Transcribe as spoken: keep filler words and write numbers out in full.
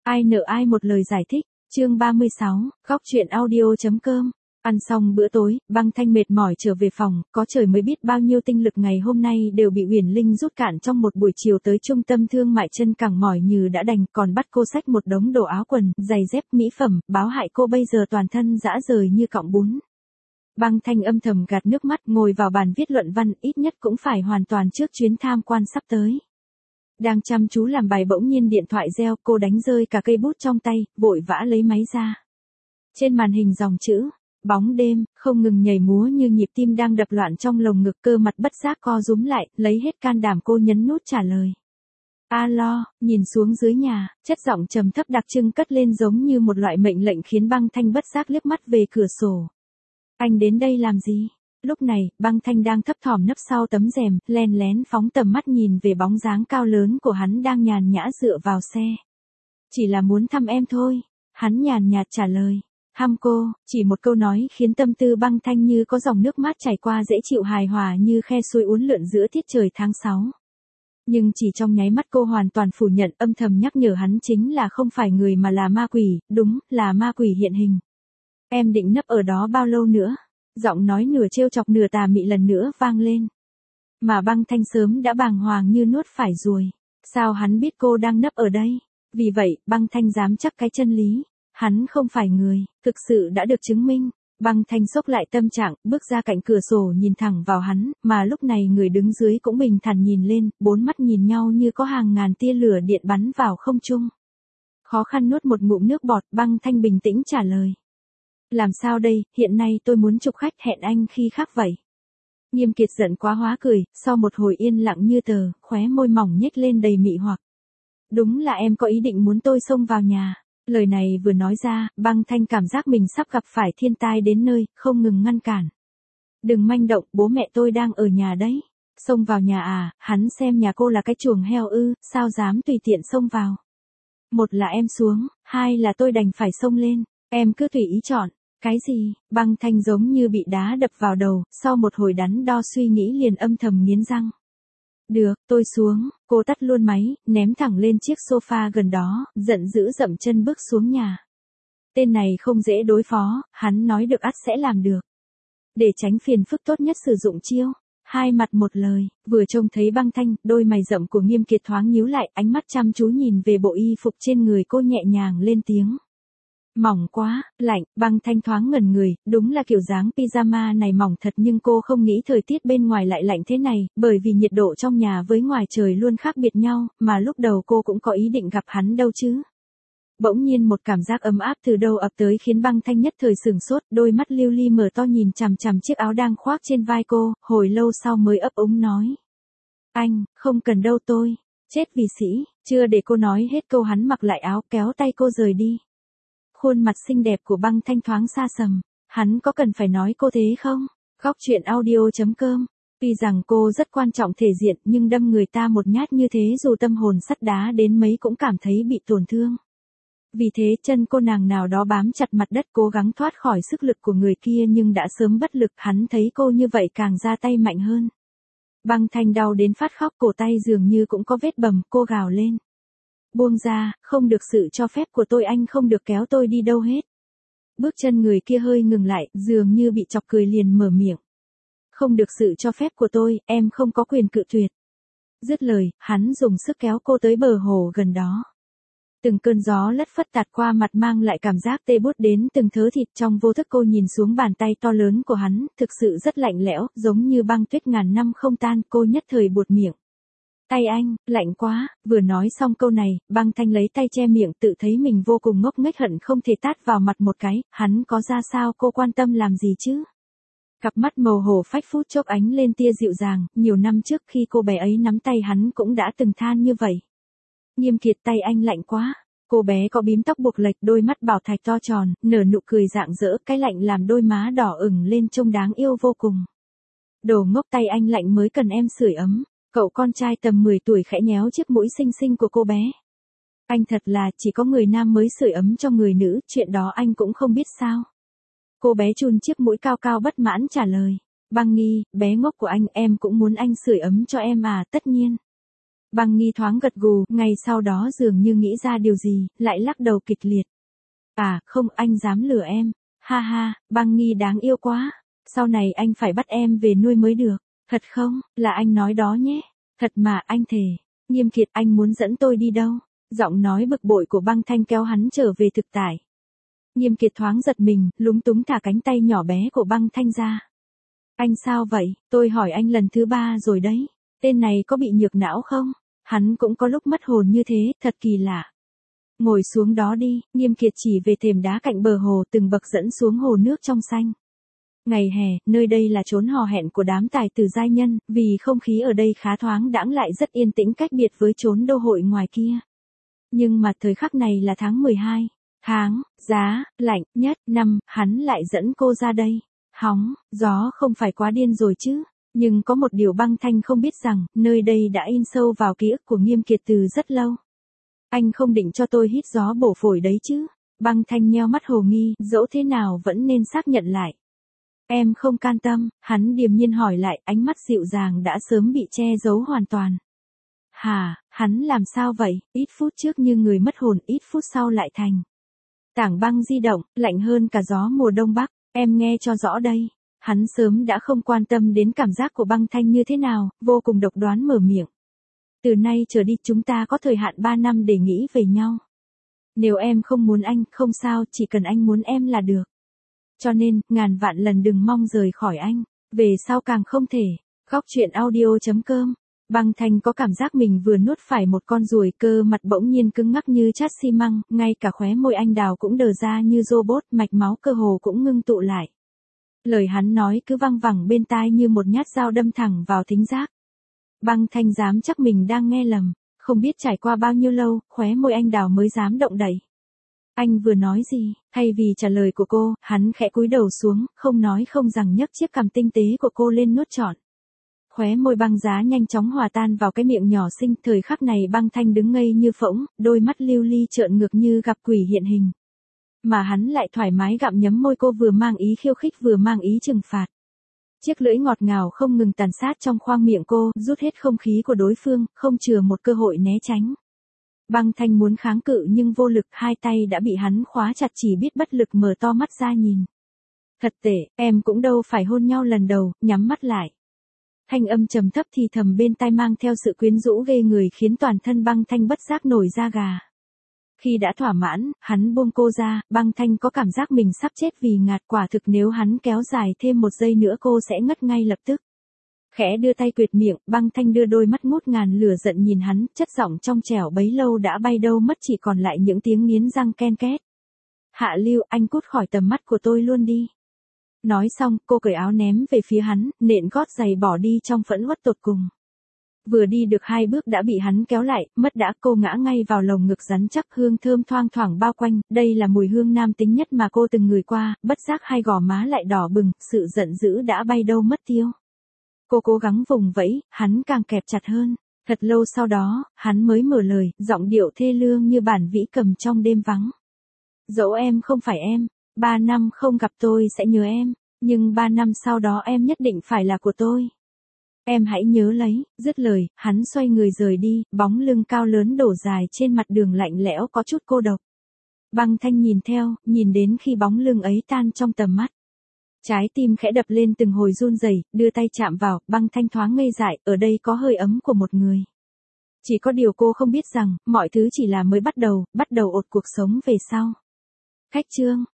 Ai nợ ai một lời giải thích, chương ba mươi sáu, góc truyện audio.com. Ăn xong bữa tối, Băng Thanh mệt mỏi trở về phòng, có trời mới biết bao nhiêu tinh lực ngày hôm nay đều bị Uyển Linh rút cạn trong một buổi chiều tới trung tâm thương mại chân cẳng mỏi như đã đành, còn bắt cô xách một đống đồ áo quần, giày dép, mỹ phẩm, báo hại cô bây giờ toàn thân rã rời như cọng bún. Băng Thanh âm thầm gạt nước mắt ngồi vào bàn viết luận văn, ít nhất cũng phải hoàn toàn trước chuyến tham quan sắp tới. Đang chăm chú làm bài bỗng nhiên điện thoại reo, cô đánh rơi cả cây bút trong tay, vội vã lấy máy ra. Trên màn hình dòng chữ, bóng đêm, không ngừng nhảy múa như nhịp tim đang đập loạn trong lồng ngực, cơ mặt bất giác co rúm lại, lấy hết can đảm cô nhấn nút trả lời. Alo, nhìn xuống dưới nhà, chất giọng trầm thấp đặc trưng cất lên giống như một loại mệnh lệnh khiến Băng Thanh bất giác liếc mắt về cửa sổ. Anh đến đây làm gì? Lúc này, Băng Thanh đang thấp thỏm nấp sau tấm rèm, len lén phóng tầm mắt nhìn về bóng dáng cao lớn của hắn đang nhàn nhã dựa vào xe. Chỉ là muốn thăm em thôi, hắn nhàn nhạt trả lời. Thăm cô, chỉ một câu nói khiến tâm tư Băng Thanh như có dòng nước mát chảy qua dễ chịu hài hòa như khe suối uốn lượn giữa tiết trời tháng sáu. Nhưng chỉ trong nháy mắt cô hoàn toàn phủ nhận, âm thầm nhắc nhở hắn chính là không phải người mà là ma quỷ, đúng, là ma quỷ hiện hình. Em định nấp ở đó bao lâu nữa? Giọng nói nửa trêu chọc nửa tà mị lần nữa vang lên. Mà Băng Thanh sớm đã bàng hoàng như nuốt phải ruồi. Sao hắn biết cô đang nấp ở đây? Vì vậy, Băng Thanh dám chắc cái chân lý. Hắn không phải người, thực sự đã được chứng minh. Băng Thanh xốc lại tâm trạng, bước ra cạnh cửa sổ nhìn thẳng vào hắn, mà lúc này người đứng dưới cũng bình thản nhìn lên, bốn mắt nhìn nhau như có hàng ngàn tia lửa điện bắn vào không trung. Khó khăn nuốt một ngụm nước bọt, Băng Thanh bình tĩnh trả lời. Làm sao đây, hiện nay tôi muốn chụp khách, hẹn anh khi khác vậy. Nghiêm Kiệt giận quá hóa cười, sau một hồi yên lặng như tờ, khóe môi mỏng nhếch lên đầy mị hoặc. Đúng là em có ý định muốn tôi xông vào nhà. Lời này vừa nói ra, Băng Thanh cảm giác mình sắp gặp phải thiên tai đến nơi, không ngừng ngăn cản. Đừng manh động, bố mẹ tôi đang ở nhà đấy. Xông vào nhà à, hắn xem nhà cô là cái chuồng heo ư, sao dám tùy tiện xông vào. Một là em xuống, hai là tôi đành phải xông lên, em cứ tùy ý chọn. Cái gì? Băng Thanh giống như bị đá đập vào đầu, sau một hồi đắn đo suy nghĩ liền âm thầm nghiến răng. Được, tôi xuống, cô tắt luôn máy, ném thẳng lên chiếc sofa gần đó, giận dữ dậm chân bước xuống nhà. Tên này không dễ đối phó, hắn nói được ắt sẽ làm được. Để tránh phiền phức tốt nhất sử dụng chiêu. Hai mặt một lời, vừa trông thấy Băng Thanh, đôi mày rậm của Nghiêm Kiệt thoáng nhíu lại, ánh mắt chăm chú nhìn về bộ y phục trên người cô nhẹ nhàng lên tiếng. Mỏng quá, lạnh, Băng Thanh thoáng ngẩn người, đúng là kiểu dáng pyjama này mỏng thật nhưng cô không nghĩ thời tiết bên ngoài lại lạnh thế này, bởi vì nhiệt độ trong nhà với ngoài trời luôn khác biệt nhau, mà lúc đầu cô cũng có ý định gặp hắn đâu chứ. Bỗng nhiên một cảm giác ấm áp từ đâu ập tới khiến Băng Thanh nhất thời sửng sốt, đôi mắt lưu ly mở to nhìn chằm chằm chiếc áo đang khoác trên vai cô, hồi lâu sau mới ấp úng nói. Anh, không cần đâu tôi, chết vì sĩ, chưa để cô nói hết câu hắn mặc lại áo kéo tay cô rời đi. Khuôn mặt xinh đẹp của Băng Thanh thoáng xa sầm, hắn có cần phải nói cô thế không? Góc truyện audio.com. Tuy rằng cô rất quan trọng thể diện nhưng đâm người ta một nhát như thế dù tâm hồn sắt đá đến mấy cũng cảm thấy bị tổn thương. Vì thế chân cô nàng nào đó bám chặt mặt đất cố gắng thoát khỏi sức lực của người kia nhưng đã sớm bất lực, hắn thấy cô như vậy càng ra tay mạnh hơn. Băng Thanh đau đến phát khóc, cổ tay dường như cũng có vết bầm, cô gào lên. Buông ra, không được sự cho phép của tôi anh không được kéo tôi đi đâu hết. Bước chân người kia hơi ngừng lại, dường như bị chọc cười liền mở miệng. Không được sự cho phép của tôi, em không có quyền cự tuyệt. Dứt lời, hắn dùng sức kéo cô tới bờ hồ gần đó. Từng cơn gió lất phất tạt qua mặt mang lại cảm giác tê buốt đến từng thớ thịt, trong vô thức cô nhìn xuống bàn tay to lớn của hắn, thực sự rất lạnh lẽo, giống như băng tuyết ngàn năm không tan, cô nhất thời buột miệng. Tay anh, lạnh quá, vừa nói xong câu này, Băng Thanh lấy tay che miệng tự thấy mình vô cùng ngốc nghếch hận không thể tát vào mặt một cái, hắn có ra sao cô quan tâm làm gì chứ? Cặp mắt màu hổ phách phút chốc ánh lên tia dịu dàng, nhiều năm trước khi cô bé ấy nắm tay hắn cũng đã từng than như vậy. Nghiêm Kiệt, tay anh lạnh quá, cô bé có bím tóc buộc lệch, đôi mắt bảo thạch to tròn, nở nụ cười rạng rỡ, cái lạnh làm đôi má đỏ ửng lên trông đáng yêu vô cùng. Đồ ngốc, tay anh lạnh mới cần em sưởi ấm. Cậu con trai tầm mười tuổi khẽ nhéo chiếc mũi xinh xinh của cô bé. Anh thật là chỉ có người nam mới sưởi ấm cho người nữ, chuyện đó anh cũng không biết sao. Cô bé chun chiếc mũi cao cao bất mãn trả lời. Băng Nghi, bé ngốc của anh, em cũng muốn anh sưởi ấm cho em à, tất nhiên. Băng Nghi thoáng gật gù, ngay sau đó dường như nghĩ ra điều gì, lại lắc đầu kịch liệt. À, không, anh dám lừa em. Ha ha, Băng Nghi đáng yêu quá. Sau này anh phải bắt em về nuôi mới được. Thật không, là anh nói đó nhé. Thật mà, anh thề. Nghiêm Kiệt, anh muốn dẫn tôi đi đâu? Giọng nói bực bội của Băng Thanh kéo hắn trở về thực tại. Nghiêm Kiệt thoáng giật mình, lúng túng thả cánh tay nhỏ bé của Băng Thanh ra. Anh sao vậy? Tôi hỏi anh lần thứ ba rồi đấy. Tên này có bị nhược não không? Hắn cũng có lúc mất hồn như thế, thật kỳ lạ. Ngồi xuống đó đi, Nghiêm Kiệt chỉ về thềm đá cạnh bờ hồ từng bậc dẫn xuống hồ nước trong xanh. Ngày hè, nơi đây là chốn hò hẹn của đám tài tử giai nhân, vì không khí ở đây khá thoáng đãng lại rất yên tĩnh cách biệt với chốn đô hội ngoài kia. Nhưng mà thời khắc này là tháng mười hai, tháng, giá, lạnh nhất năm, hắn lại dẫn cô ra đây. Hóng, gió không phải quá điên rồi chứ. Nhưng có một điều Băng Thanh không biết rằng, nơi đây đã in sâu vào ký ức của Nghiêm Kiệt từ rất lâu. Anh không định cho tôi hít gió bổ phổi đấy chứ? Băng Thanh nheo mắt hồ nghi, dẫu thế nào vẫn nên xác nhận lại. Em không can tâm, hắn điềm nhiên hỏi lại, ánh mắt dịu dàng đã sớm bị che giấu hoàn toàn. Hà, hắn làm sao vậy? Ít phút trước như người mất hồn, ít phút sau lại thành tảng băng di động, lạnh hơn cả gió mùa đông bắc. Em nghe cho rõ đây. Hắn sớm đã không quan tâm đến cảm giác của Băng Thanh như thế nào, vô cùng độc đoán mở miệng. Từ nay trở đi chúng ta có thời hạn ba năm để nghĩ về nhau. Nếu em không muốn anh, không sao, chỉ cần anh muốn em là được. Cho nên, ngàn vạn lần đừng mong rời khỏi anh. Về sau càng không thể. Góc truyện audio chấm com. Băng Thanh có cảm giác mình vừa nuốt phải một con ruồi, cơ mặt bỗng nhiên cứng ngắc như chát xi măng, ngay cả khóe môi anh đào cũng đờ ra như robot, mạch máu cơ hồ cũng ngưng tụ lại. Lời hắn nói cứ văng vẳng bên tai như một nhát dao đâm thẳng vào thính giác. Băng Thanh dám chắc mình đang nghe lầm, không biết trải qua bao nhiêu lâu, khóe môi anh đào mới dám động đậy. Anh vừa nói gì? Thay vì trả lời của cô, hắn khẽ cúi đầu xuống, không nói không rằng nhấc chiếc cằm tinh tế của cô lên nuốt trọn. Khóe môi băng giá nhanh chóng hòa tan vào cái miệng nhỏ xinh, thời khắc này Băng Thanh đứng ngây như phỗng, đôi mắt lưu ly trợn ngược như gặp quỷ hiện hình. Mà hắn lại thoải mái gặm nhấm môi cô, vừa mang ý khiêu khích vừa mang ý trừng phạt. Chiếc lưỡi ngọt ngào không ngừng tàn sát trong khoang miệng cô, rút hết không khí của đối phương, không chừa một cơ hội né tránh. Băng Thanh muốn kháng cự nhưng vô lực, hai tay đã bị hắn khóa chặt, chỉ biết bất lực mở to mắt ra nhìn. Thật tệ, em cũng đâu phải hôn nhau lần đầu, nhắm mắt lại. Thanh âm trầm thấp thì thầm bên tai mang theo sự quyến rũ ghê người khiến toàn thân Băng Thanh bất giác nổi da gà. Khi đã thỏa mãn, hắn buông cô ra, Băng Thanh có cảm giác mình sắp chết vì ngạt, quả thực nếu hắn kéo dài thêm một giây nữa cô sẽ ngất ngay lập tức. Khẽ đưa tay quệt miệng, Băng Thanh đưa đôi mắt ngút ngàn lửa giận nhìn hắn, chất giọng trong trẻo bấy lâu đã bay đâu mất, chỉ còn lại những tiếng nghiến răng ken két. Hạ Lưu, anh cút khỏi tầm mắt của tôi luôn đi. Nói xong, cô cởi áo ném về phía hắn, nện gót giày bỏ đi trong phẫn uất tột cùng. Vừa đi được hai bước đã bị hắn kéo lại, mất đã, cô ngã ngay vào lồng ngực rắn chắc, hương thơm thoang thoảng bao quanh, đây là mùi hương nam tính nhất mà cô từng ngửi qua, bất giác hai gò má lại đỏ bừng, sự giận dữ đã bay đâu mất tiêu. Cô cố gắng vùng vẫy, hắn càng kẹp chặt hơn. Thật lâu sau đó, hắn mới mở lời, giọng điệu thê lương như bản vĩ cầm trong đêm vắng. Dẫu em không phải em, ba năm không gặp tôi sẽ nhớ em, nhưng ba năm sau đó em nhất định phải là của tôi. Em hãy nhớ lấy, dứt lời, hắn xoay người rời đi, bóng lưng cao lớn đổ dài trên mặt đường lạnh lẽo có chút cô độc. Băng Thanh nhìn theo, nhìn đến khi bóng lưng ấy tan trong tầm mắt. Trái tim khẽ đập lên từng hồi run rẩy, đưa tay chạm vào, Băng Thanh thoáng ngây dại, ở đây có hơi ấm của một người. Chỉ có điều cô không biết rằng, mọi thứ chỉ là mới bắt đầu, bắt đầu ột cuộc sống về sau. Khách chương.